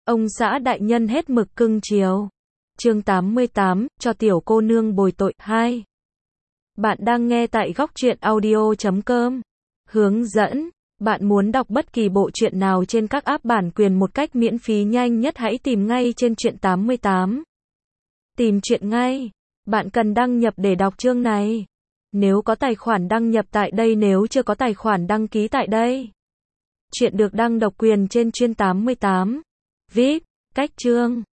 Ông xã đại nhân hết mực cưng chiều. Chương 88, cho tiểu cô nương bồi tội 2. Bạn đang nghe tại góc truyện audio.com. Hướng dẫn. Bạn muốn đọc bất kỳ bộ truyện nào trên các app bản quyền một cách miễn phí nhanh nhất, hãy tìm ngay trên truyện 88. Tìm truyện ngay. Bạn cần đăng nhập để đọc chương này. Nếu có tài khoản đăng nhập tại đây, nếu chưa có tài khoản đăng ký tại đây. Truyện được đăng độc quyền trên Truyện 88. VIP, cách chương.